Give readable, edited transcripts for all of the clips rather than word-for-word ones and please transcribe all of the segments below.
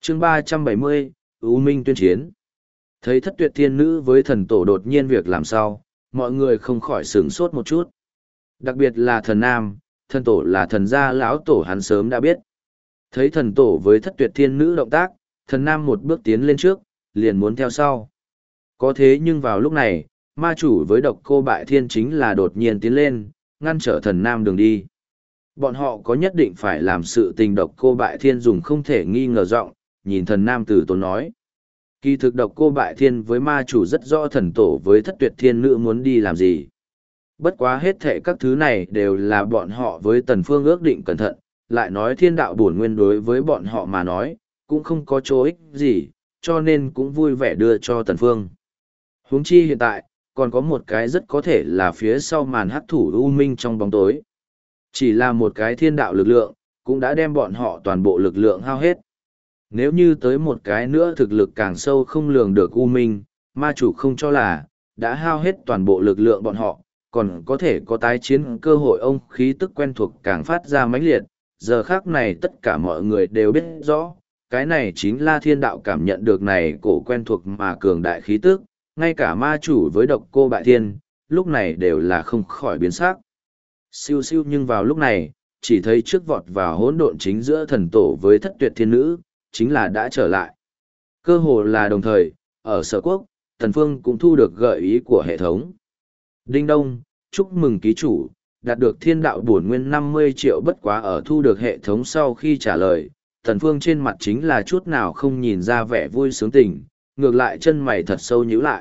chương 370, U Minh tuyên chiến. Thấy Thất Tuyệt Thiên Nữ với thần tổ đột nhiên việc làm sao, mọi người không khỏi sửng sốt một chút. Đặc biệt là thần nam, thần tổ là thần gia lão tổ hắn sớm đã biết. Thấy thần tổ với Thất Tuyệt Thiên Nữ động tác, thần nam một bước tiến lên trước, liền muốn theo sau. Có thế nhưng vào lúc này, ma chủ với Độc Cô Bại Thiên chính là đột nhiên tiến lên, ngăn trở thần nam đường đi. Bọn họ có nhất định phải làm sự tình. Độc Cô Bại Thiên dùng không thể nghi ngờ giọng nhìn thần nam từ tốn nói. Kỳ thực Độc Cô Bại Thiên với ma chủ rất rõ thần tổ với Thất Tuyệt Thiên Nữ muốn đi làm gì. Bất quá hết thệ các thứ này đều là bọn họ với Tần Phương ước định cẩn thận, lại nói thiên đạo bổn nguyên đối với bọn họ mà nói, cũng không có chỗ ích gì, cho nên cũng vui vẻ đưa cho Tần Phương. Huống chi hiện tại, còn có một cái rất có thể là phía sau màn hắc thủ U Minh trong bóng tối. Chỉ là một cái thiên đạo lực lượng, cũng đã đem bọn họ toàn bộ lực lượng hao hết. Nếu như tới một cái nữa thực lực càng sâu không lường được U Minh, ma chủ không cho là, đã hao hết toàn bộ lực lượng bọn họ, còn có thể có tái chiến cơ hội. Ông khí tức quen thuộc càng phát ra mãnh liệt, giờ khác này tất cả mọi người đều biết rõ, cái này chính là thiên đạo cảm nhận được này cổ quen thuộc mà cường đại khí tức, ngay cả ma chủ với Độc Cô Bại Thiên, lúc này đều là không khỏi biến sắc. Siêu siêu, nhưng vào lúc này, chỉ thấy trước vọt vào hỗn độn chính giữa thần tổ với Thất Tuyệt Thiên Nữ, chính là đã trở lại. Cơ hồ là đồng thời, ở Sở Quốc, Tần Phương cũng thu được gợi ý của hệ thống. Đinh đông, chúc mừng ký chủ, đạt được thiên đạo bổn nguyên 50 triệu. Bất quá ở thu được hệ thống sau khi trả lời, Tần Phương trên mặt chính là chút nào không nhìn ra vẻ vui sướng tình, ngược lại chân mày thật sâu nhíu lại.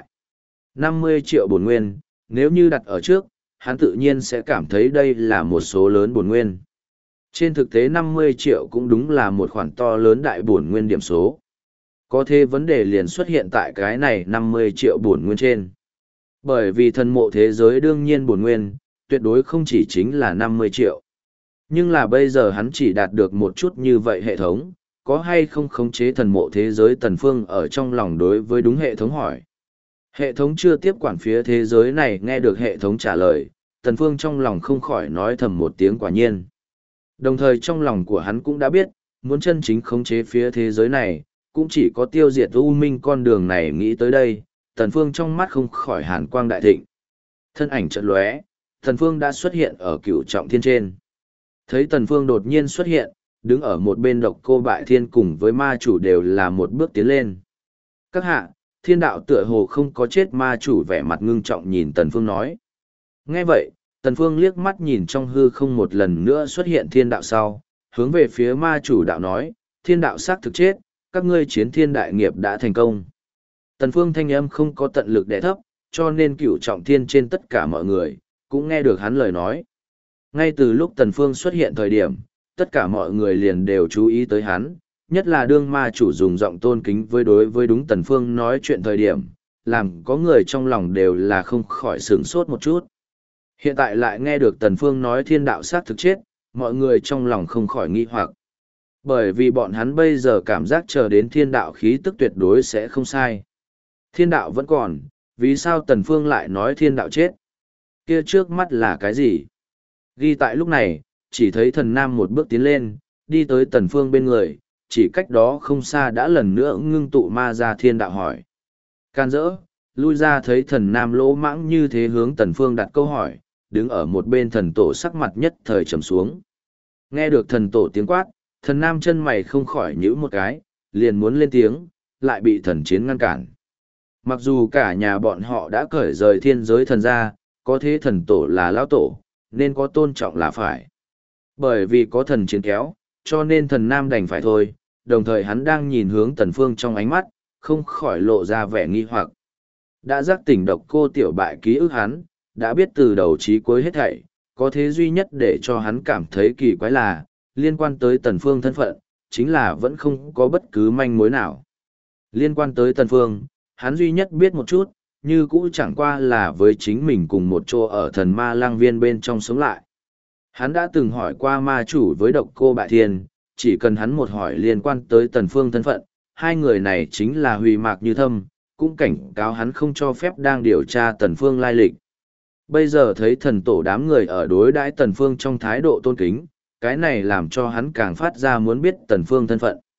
50 triệu bổn nguyên, nếu như đặt ở trước, hắn tự nhiên sẽ cảm thấy đây là một số lớn bổn nguyên. Trên thực tế 50 triệu cũng đúng là một khoản to lớn đại bổn nguyên điểm số. Có thế vấn đề liền xuất hiện tại cái này 50 triệu bổn nguyên trên. Bởi vì thần mộ thế giới đương nhiên bổn nguyên, tuyệt đối không chỉ chính là 50 triệu. Nhưng là bây giờ hắn chỉ đạt được một chút như vậy hệ thống, có hay không khống chế thần mộ thế giới. Tần Phương ở trong lòng đối với đúng hệ thống hỏi. Hệ thống chưa tiếp quản phía thế giới này. Nghe được hệ thống trả lời, Tần Phương trong lòng không khỏi nói thầm một tiếng quả nhiên. Đồng thời trong lòng của hắn cũng đã biết, muốn chân chính khống chế phía thế giới này, cũng chỉ có tiêu diệt U Minh con đường này. Nghĩ tới đây, Tần Phương trong mắt không khỏi hàn quang đại thịnh. Thân ảnh chợt lóe, Tần Phương đã xuất hiện ở Cửu Trọng Thiên trên. Thấy Tần Phương đột nhiên xuất hiện, đứng ở một bên Độc Cô Bại Thiên cùng với ma chủ đều là một bước tiến lên. Các hạ, thiên đạo tựa hồ không có chết. Ma chủ vẻ mặt ngưng trọng nhìn Tần Phương nói. Nghe vậy, Tần Phương liếc mắt nhìn trong hư không một lần nữa xuất hiện thiên đạo sau, hướng về phía ma chủ đạo nói, thiên đạo xác thực chết, các ngươi chiến thiên đại nghiệp đã thành công. Tần Phương thanh âm không có tận lực đè thấp, cho nên Cửu Trọng Thiên trên tất cả mọi người, cũng nghe được hắn lời nói. Ngay từ lúc Tần Phương xuất hiện thời điểm, tất cả mọi người liền đều chú ý tới hắn, nhất là đương ma chủ dùng giọng tôn kính với đối với đúng Tần Phương nói chuyện thời điểm, làm có người trong lòng đều là không khỏi sửng sốt một chút. Hiện tại lại nghe được Tần Phương nói thiên đạo xác thực chết, mọi người trong lòng không khỏi nghi hoặc. Bởi vì bọn hắn bây giờ cảm giác chờ đến thiên đạo khí tức tuyệt đối sẽ không sai. Thiên đạo vẫn còn, vì sao Tần Phương lại nói thiên đạo chết? Kia trước mắt là cái gì? Ghi tại lúc này, chỉ thấy thần nam một bước tiến lên, đi tới Tần Phương bên người, chỉ cách đó không xa đã lần nữa ngưng tụ ma ra thiên đạo hỏi. Can dỡ, lui ra. Thấy thần nam lỗ mãng như thế hướng Tần Phương đặt câu hỏi, đứng ở một bên thần tổ sắc mặt nhất thời trầm xuống. Nghe được thần tổ tiếng quát, thần nam chân mày không khỏi nhíu một cái, liền muốn lên tiếng, lại bị thần chiến ngăn cản. Mặc dù cả nhà bọn họ đã cởi rời thiên giới thần ra, có thế thần tổ là lão tổ, nên có tôn trọng là phải. Bởi vì có thần chiến kéo, cho nên thần nam đành phải thôi, đồng thời hắn đang nhìn hướng Tần Phương trong ánh mắt, không khỏi lộ ra vẻ nghi hoặc. Đã giác tỉnh Độc Cô tiểu bại ký ức hắn, đã biết từ đầu chí cuối hết thảy, có thế duy nhất để cho hắn cảm thấy kỳ quái là, liên quan tới Tần Phương thân phận, chính là vẫn không có bất cứ manh mối nào. Liên quan tới Tần Phương, hắn duy nhất biết một chút, như cũ chẳng qua là với chính mình cùng một chỗ ở thần ma lang viên bên trong sống lại. Hắn đã từng hỏi qua ma chủ với Độc Cô Bại Thiên, chỉ cần hắn một hỏi liên quan tới Tần Phương thân phận, hai người này chính là Hủy Mạc Như Thâm, cũng cảnh cáo hắn không cho phép đang điều tra Tần Phương lai lịch. Bây giờ thấy thần tổ đám người ở đối đãi Tần Phương trong thái độ tôn kính, cái này làm cho hắn càng phát ra muốn biết Tần Phương thân phận.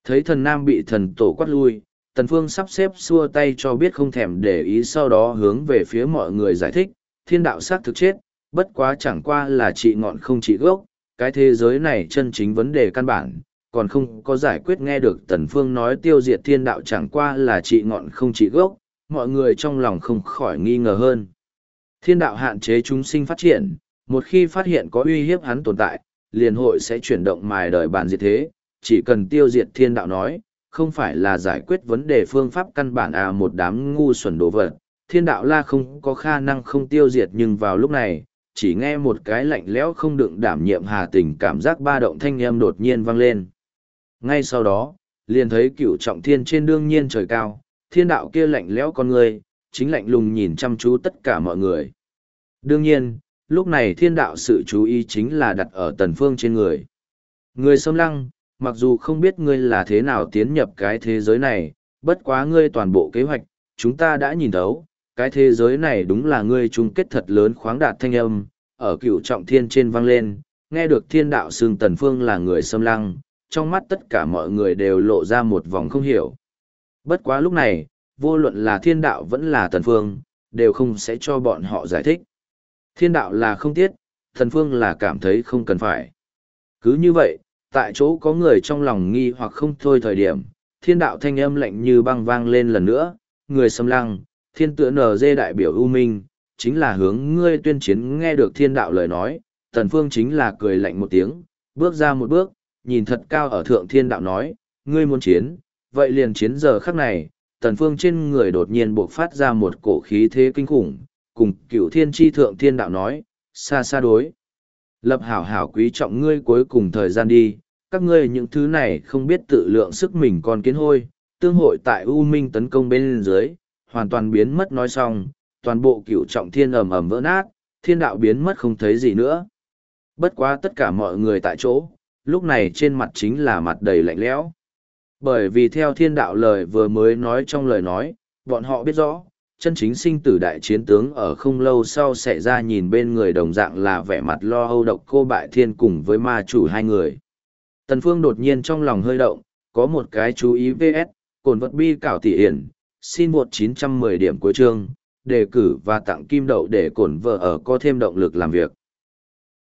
Thấy thần nam bị thần tổ quát lui, Tần Phương sắp xếp xua tay cho biết không thèm để ý, sau đó hướng về phía mọi người giải thích, thiên đạo xác thực chết, bất quá chẳng qua là trị ngọn không trị gốc, cái thế giới này chân chính vấn đề căn bản, còn không có giải quyết. Nghe được Tần Phương nói tiêu diệt thiên đạo chẳng qua là trị ngọn không trị gốc, mọi người trong lòng không khỏi nghi ngờ hơn. Thiên đạo hạn chế chúng sinh phát triển, một khi phát hiện có uy hiếp hắn tồn tại, liền hội sẽ chuyển động mài đời bản diệt thế, chỉ cần tiêu diệt thiên đạo nói, không phải là giải quyết vấn đề phương pháp căn bản à, một đám ngu xuẩn đồ vật. Thiên đạo la không có khả năng không tiêu diệt, nhưng vào lúc này, chỉ nghe một cái lạnh lẽo không đựng đảm nhiệm hà tình cảm giác ba động thanh âm đột nhiên vang lên. Ngay sau đó, liền thấy Cửu Trọng Thiên trên đương nhiên trời cao, thiên đạo kia lạnh lẽo con người, chính lạnh lùng nhìn chăm chú tất cả mọi người. Đương nhiên, lúc này thiên đạo sự chú ý chính là đặt ở Tần Phương trên người. Người Xâm Lăng, mặc dù không biết ngươi là thế nào tiến nhập cái thế giới này, bất quá ngươi toàn bộ kế hoạch, chúng ta đã nhìn thấu, cái thế giới này đúng là ngươi chung kết thật lớn. Khoáng đạt thanh âm, ở Cửu Trọng Thiên trên vang lên, nghe được thiên đạo xưng Tần Phương là người Xâm Lăng, trong mắt tất cả mọi người đều lộ ra một vòng không hiểu. Bất quá lúc này, vô luận là thiên đạo vẫn là Tần Phương, đều không sẽ cho bọn họ giải thích. Thiên đạo là không tiếc, Tần Phương là cảm thấy không cần phải. Cứ như vậy, tại chỗ có người trong lòng nghi hoặc không thôi thời điểm, thiên đạo thanh âm lạnh như băng vang lên lần nữa, người Xâm Lăng, thiên tựa NG đại biểu U Minh, chính là hướng ngươi tuyên chiến. Nghe được thiên đạo lời nói, Tần Phương chính là cười lạnh một tiếng, bước ra một bước, nhìn thật cao ở thượng thiên đạo nói, ngươi muốn chiến, vậy liền chiến. Giờ khắc này, Tần Phương trên người đột nhiên bộc phát ra một cổ khí thế kinh khủng, cùng Cửu Thiên chi thượng thiên đạo nói, xa xa đối. Lập hảo hảo quý trọng ngươi cuối cùng thời gian đi, các ngươi những thứ này không biết tự lượng sức mình còn kiến hôi, tương hội tại U Minh tấn công bên dưới, hoàn toàn biến mất. Nói xong, toàn bộ Cửu Trọng Thiên ầm ầm vỡ nát, thiên đạo biến mất không thấy gì nữa. Bất quá tất cả mọi người tại chỗ, lúc này trên mặt chính là mặt đầy lạnh lẽo. Bởi vì theo thiên đạo lời vừa mới nói trong lời nói, bọn họ biết rõ, chân chính sinh tử đại chiến tướng ở không lâu sau xảy ra. Nhìn bên người đồng dạng là vẻ mặt lo âu độc cô bại thiên cùng với ma chủ hai người. Tần Phương đột nhiên trong lòng hơi động, có một cái chú ý VS, cồn vật bi cảo tỷ hiển, xin một 910 điểm cuối chương, đề cử và tặng kim đậu để cổn vợ ở có thêm động lực làm việc.